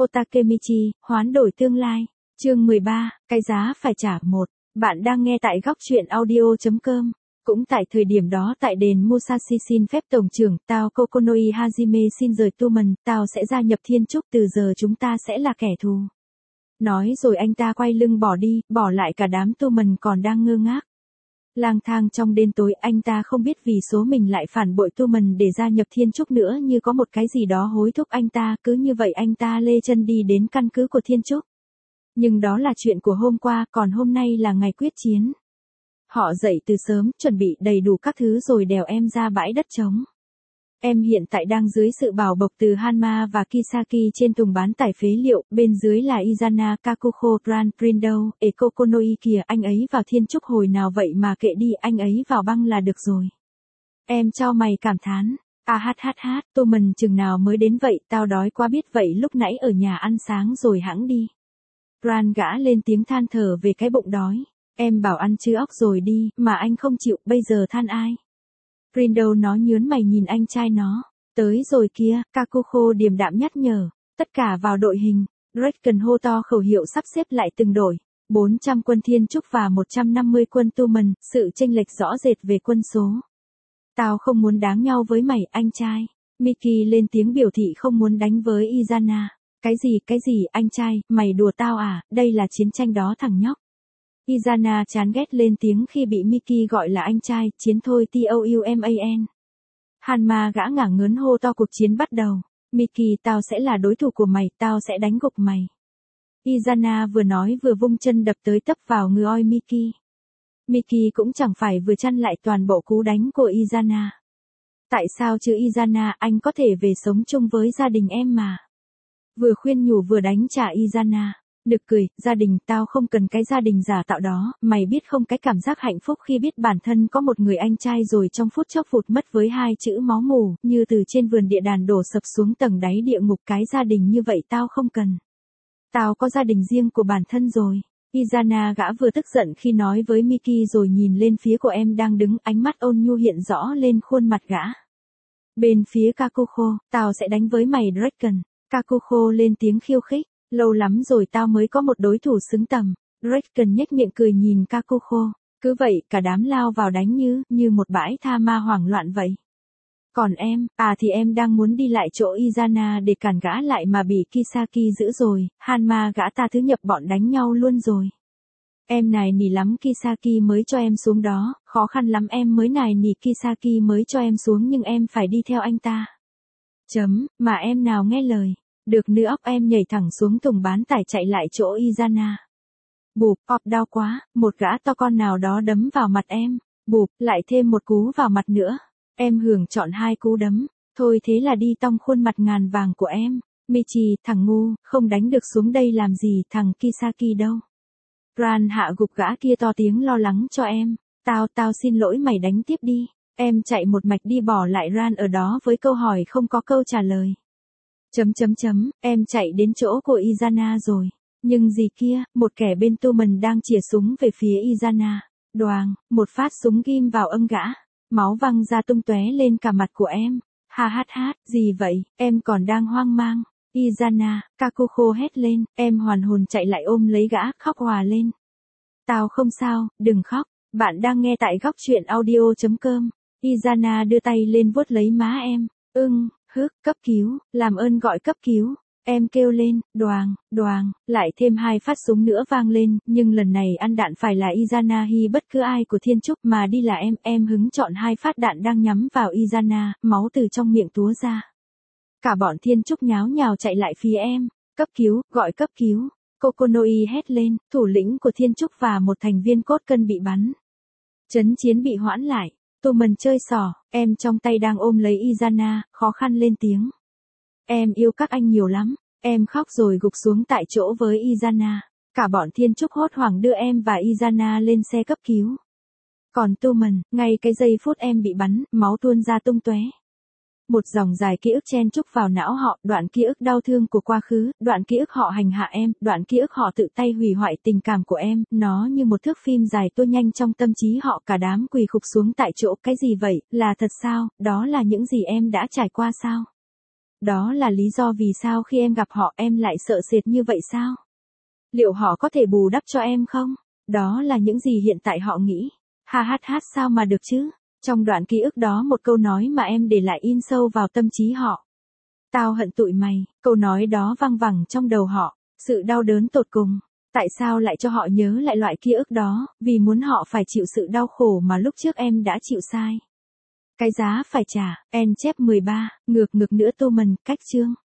Otakemichi, hoán đổi tương lai. Chương 13, cái giá phải trả 1. Bạn đang nghe tại góc truyện audio.com. Cũng tại thời điểm đó tại đền Musashi xin phép tổng trưởng, Tao Kokonoi Hajime xin rời Tumen, tao sẽ gia nhập Thiên Trúc, từ giờ chúng ta sẽ là kẻ thù. Nói rồi anh ta quay lưng bỏ đi, bỏ lại cả đám Tumen còn đang ngơ ngác. Lang thang trong đêm tối, anh ta không biết vì số mình lại phản bội Tumen để gia nhập Thiên Trúc nữa, như có một cái gì đó hối thúc anh ta, cứ như vậy anh ta lê chân đi đến căn cứ của Thiên Trúc. Nhưng đó là chuyện của hôm qua, còn hôm nay là ngày quyết chiến. Họ dậy từ sớm, chuẩn bị đầy đủ các thứ rồi đèo em ra bãi đất trống. Em hiện tại đang dưới sự bảo bọc từ Hanma và Kisaki trên thùng bán tải phế liệu, bên dưới là Izana, Kakuho, Grand Prindo, Kokonoi kìa, anh ấy vào Thiên Trúc hồi nào vậy mà kệ đi, anh ấy vào băng là được rồi. Em cho mày cảm thán. Tumen chừng nào mới đến vậy, tao đói quá biết vậy, lúc nãy ở nhà ăn sáng rồi hẵng đi. Grand gã lên tiếng than thở về cái bụng đói. Em bảo ăn chứ óc rồi đi, mà anh không chịu, bây giờ than ai? Prindo nó nhớn mày nhìn anh trai nó. Tới rồi kia, Kakuho điềm đạm nhắc nhở. Tất cả vào đội hình. Draken hô to khẩu hiệu sắp xếp lại từng đội. 400 quân Thiên Trúc và 150 quân Tumen, sự chênh lệch rõ rệt về quân số. Tao không muốn đáng nhau với mày, anh trai. Miki lên tiếng biểu thị không muốn đánh với Izana. Cái gì, anh trai, mày đùa tao à, đây là chiến tranh đó thằng nhóc. Izana chán ghét lên tiếng khi bị Miki gọi là anh trai, chiến thôi TOUMAN. Hanma gã ngả ngớn hô to cuộc chiến bắt đầu. Miki, tao sẽ là đối thủ của mày, tao sẽ đánh gục mày. Izana vừa nói vừa vung chân đập tới tấp vào người oi Miki. Miki cũng chẳng phải vừa chăn lại toàn bộ cú đánh của Izana. Tại sao chứ Izana, anh có thể về sống chung với gia đình em mà. Vừa khuyên nhủ vừa đánh trả Izana. Nực cười, gia đình, tao không cần cái gia đình giả tạo đó, mày biết không, cái cảm giác hạnh phúc khi biết bản thân có một người anh trai rồi trong phút chốc vụt mất với hai chữ máu mù, như từ trên vườn địa đàng đổ sập xuống tầng đáy địa ngục, cái gia đình như vậy tao không cần. Tao có gia đình riêng của bản thân rồi. Izana gã vừa tức giận khi nói với Miki rồi nhìn lên phía của em đang đứng, ánh mắt ôn nhu hiện rõ lên khuôn mặt gã. Bên phía Kakuho, tao sẽ đánh với mày Draken. Kakuho lên tiếng khiêu khích. Lâu lắm rồi tao mới có một đối thủ xứng tầm. Draken nhếch miệng cười nhìn Kakuho. Cứ vậy, cả đám lao vào đánh như một bãi tha ma hoảng loạn vậy. Còn em, thì em đang muốn đi lại chỗ Izana để cản gã lại mà bị Kisaki giữ rồi, Hanma gã ta thứ nhập bọn đánh nhau luôn rồi. Em nài nỉ lắm Kisaki mới cho em xuống đó, khó khăn lắm em mới nài nỉ Kisaki mới cho em xuống nhưng em phải đi theo anh ta. Mà em nào nghe lời. Được nữa, óc em nhảy thẳng xuống thùng bán tải chạy lại chỗ Izana. Bụp, đau quá, một gã to con nào đó đấm vào mặt em. Bụp, lại thêm một cú vào mặt nữa. Em hưởng chọn 2 cú đấm. Thôi thế là đi tong khuôn mặt ngàn vàng của em. Michi, thằng ngu, không đánh được xuống đây làm gì, thằng Kisaki đâu. Ran hạ gục gã kia to tiếng lo lắng cho em. Tao xin lỗi, mày đánh tiếp đi. Em chạy một mạch đi bỏ lại Ran ở đó với câu hỏi không có câu trả lời. Em chạy đến chỗ của Izana rồi. Nhưng gì kia, một kẻ bên Tumen đang chỉa súng về phía Izana. Đoàng, một phát súng ghim vào âng gã. Máu văng ra tung tóe lên cả mặt của em. Gì vậy, em còn đang hoang mang. Izana, Kakuho hét lên, em hoàn hồn chạy lại ôm lấy gã, khóc hòa lên. Tao không sao, đừng khóc. Bạn đang nghe tại góc truyện audio.com. Izana đưa tay lên vuốt lấy má em. Cấp cứu, làm ơn gọi cấp cứu. Em kêu lên, đoàng, lại thêm 2 phát súng nữa vang lên, nhưng lần này ăn đạn phải là Izana hi bất cứ ai của Thiên Trúc mà đi là em hứng chọn 2 phát đạn đang nhắm vào Izana, máu từ trong miệng túa ra. Cả bọn Thiên Trúc nháo nhào chạy lại phía em. Cấp cứu, gọi cấp cứu. Kokonoi hét lên, thủ lĩnh của Thiên Trúc và một thành viên cốt cân bị bắn. Chấn chiến bị hoãn lại. Tumen chơi xỏ, em trong tay đang ôm lấy Izana, khó khăn lên tiếng. Em yêu các anh nhiều lắm, em khóc rồi gục xuống tại chỗ với Izana. Cả bọn Thiên Trúc hốt hoảng đưa em và Izana lên xe cấp cứu. Còn Tumen, ngay cái giây phút em bị bắn, máu tuôn ra tung tóe. Một dòng dài ký ức chen chúc vào não họ, đoạn ký ức đau thương của quá khứ, đoạn ký ức họ hành hạ em, đoạn ký ức họ tự tay hủy hoại tình cảm của em, nó như một thước phim dài tua nhanh trong tâm trí họ, cả đám quỳ khục xuống tại chỗ. Cái gì vậy, là thật sao, đó là những gì em đã trải qua sao? Đó là lý do vì sao khi em gặp họ em lại sợ sệt như vậy sao? Liệu họ có thể bù đắp cho em không? Đó là những gì hiện tại họ nghĩ. Ha hát hát sao mà được chứ? Trong đoạn ký ức đó một câu nói mà em để lại in sâu vào tâm trí họ. Tao hận tụi mày, câu nói đó văng vẳng trong đầu họ, sự đau đớn tột cùng. Tại sao lại cho họ nhớ lại loại ký ức đó, vì muốn họ phải chịu sự đau khổ mà lúc trước em đã chịu sai. Cái giá phải trả, en chép 13, ngược ngược nữa Tô Mần, cách chương.